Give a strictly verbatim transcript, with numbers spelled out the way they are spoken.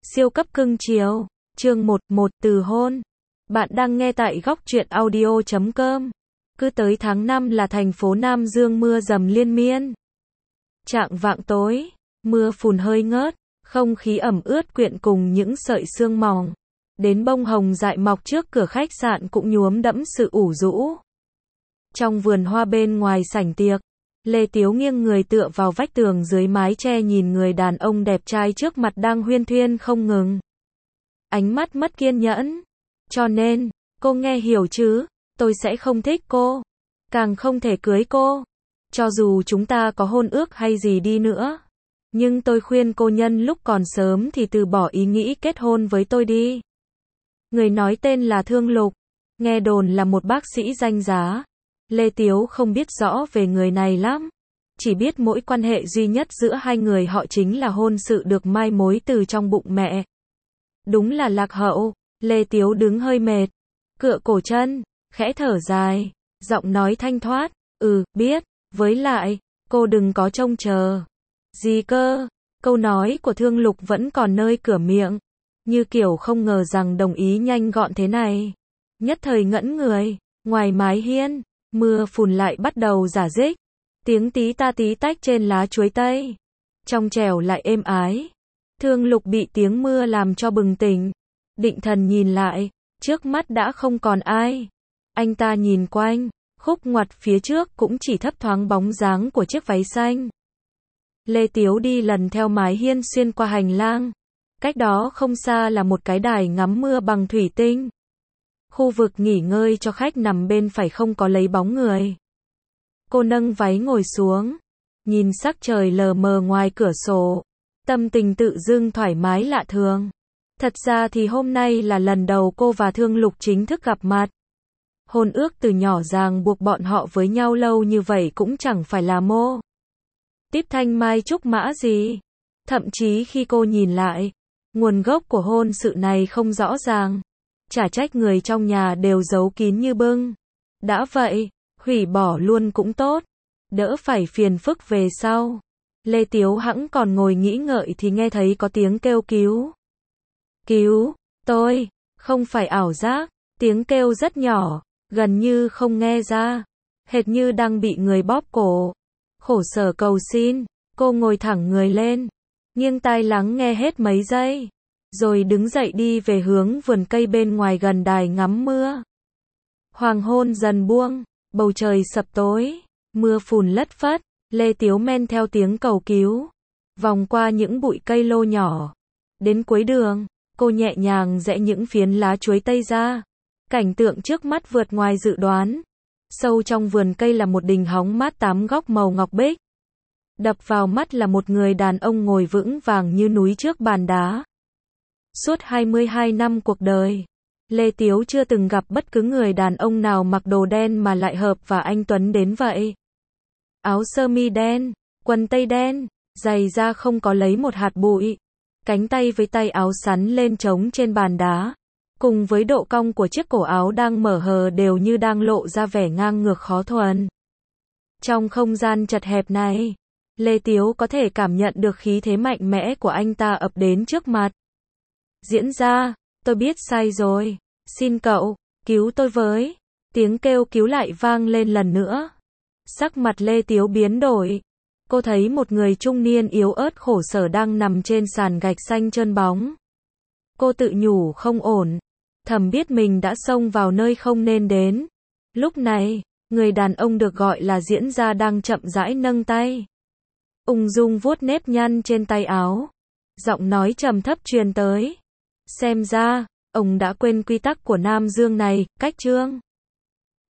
Siêu cấp cưng chiều. Chương một một Từ hôn. Bạn đang nghe tại góc truyện audio chấm com. Cứ tới tháng năm là thành phố Nam Dương mưa dầm liên miên. Chạng vạng tối, mưa phùn hơi ngớt, không khí ẩm ướt quyện cùng những sợi sương mỏng. Đến bông hồng dại mọc trước cửa khách sạn cũng nhuốm đẫm sự ủ rũ. Trong vườn hoa bên ngoài sảnh tiệc, Lê Tiếu nghiêng người tựa vào vách tường dưới mái che nhìn người đàn ông đẹp trai trước mặt đang huyên thuyên không ngừng. Ánh mắt mất kiên nhẫn. Cho nên, cô nghe hiểu chứ, tôi sẽ không thích cô. Càng không thể cưới cô. Cho dù chúng ta có hôn ước hay gì đi nữa. Nhưng tôi khuyên cô nhân lúc còn sớm thì từ bỏ ý nghĩ kết hôn với tôi đi. Người nói tên là Thương Lục. Nghe đồn là một bác sĩ danh giá. Lê Tiếu không biết rõ về người này lắm. Chỉ biết mỗi quan hệ duy nhất giữa hai người họ chính là hôn sự được mai mối từ trong bụng mẹ. Đúng là lạc hậu. Lê Tiếu đứng hơi mệt. Cựa cổ chân, khẽ thở dài. Giọng nói thanh thoát. Ừ, biết. Với lại, cô đừng có trông chờ. Gì cơ? Câu nói của Thương Lục vẫn còn nơi cửa miệng. Như kiểu không ngờ rằng đồng ý nhanh gọn thế này. Nhất thời ngẩn người. Ngoài mái hiên, mưa phùn lại bắt đầu rả rích. Tiếng tí ta tí tách trên lá chuối tây. Trong trẻo lại êm ái. Thương Lục bị tiếng mưa làm cho bừng tỉnh. Định thần nhìn lại, trước mắt đã không còn ai. Anh ta nhìn quanh, khúc ngoặt phía trước cũng chỉ thấp thoáng bóng dáng của chiếc váy xanh. Lê Tiếu đi lần theo mái hiên xuyên qua hành lang. Cách đó không xa là một cái đài ngắm mưa bằng thủy tinh. Khu vực nghỉ ngơi cho khách nằm bên phải không có lấy bóng người. Cô nâng váy ngồi xuống, nhìn sắc trời lờ mờ ngoài cửa sổ. Tâm tình tự dưng thoải mái lạ thường. Thật ra thì hôm nay là lần đầu cô và Thương Lục chính thức gặp mặt. Hôn ước từ nhỏ ràng buộc bọn họ với nhau lâu như vậy cũng chẳng phải là mô típ thanh mai trúc mã gì. Thậm chí khi cô nhìn lại, nguồn gốc của hôn sự này không rõ ràng. Chả trách người trong nhà đều giấu kín như bưng. Đã vậy, hủy bỏ luôn cũng tốt. Đỡ phải phiền phức về sau. Lê Tiếu hẵng còn ngồi nghĩ ngợi thì nghe thấy có tiếng kêu cứu. Cứu, tôi, không phải ảo giác. Tiếng kêu rất nhỏ, gần như không nghe ra. Hệt như đang bị người bóp cổ. Khổ sở cầu xin, cô ngồi thẳng người lên. Nghiêng tai lắng nghe hết mấy giây. Rồi đứng dậy đi về hướng vườn cây bên ngoài gần đài ngắm mưa. Hoàng hôn dần buông, bầu trời sập tối, mưa phùn lất phất. Lê Tiếu men theo tiếng cầu cứu, vòng qua những bụi cây lô nhỏ. Đến cuối đường, cô nhẹ nhàng giãy những phiến lá chuối tây ra. Cảnh tượng trước mắt vượt ngoài dự đoán. Sâu trong vườn cây là một đình hóng mát tám góc màu ngọc bích. Đập vào mắt là một người đàn ông ngồi vững vàng như núi trước bàn đá. Suốt hai mươi hai năm cuộc đời, Lê Tiếu chưa từng gặp bất cứ người đàn ông nào mặc đồ đen mà lại hợp và anh tuấn đến vậy. Áo sơ mi đen, quần tây đen, giày da không có lấy một hạt bụi. Cánh tay với tay áo sắn lên trống trên bàn đá. Cùng với độ cong của chiếc cổ áo đang mở hờ đều như đang lộ ra vẻ ngang ngược khó thuần. Trong không gian chật hẹp này, Lê Tiếu có thể cảm nhận được khí thế mạnh mẽ của anh ta ập đến trước mặt. Diễn ra, tôi biết sai rồi. Xin cậu, cứu tôi với. Tiếng kêu cứu lại vang lên lần nữa. Sắc mặt Lê Tiếu biến đổi. Cô thấy một người trung niên yếu ớt khổ sở đang nằm trên sàn gạch xanh trơn bóng. Cô tự nhủ không ổn. Thầm biết mình đã xông vào nơi không nên đến. Lúc này, người đàn ông được gọi là diễn gia đang chậm rãi nâng tay. Ung dung vuốt nếp nhăn trên tay áo. Giọng nói trầm thấp truyền tới. Xem ra, ông đã quên quy tắc của Nam Dương này, cách chương.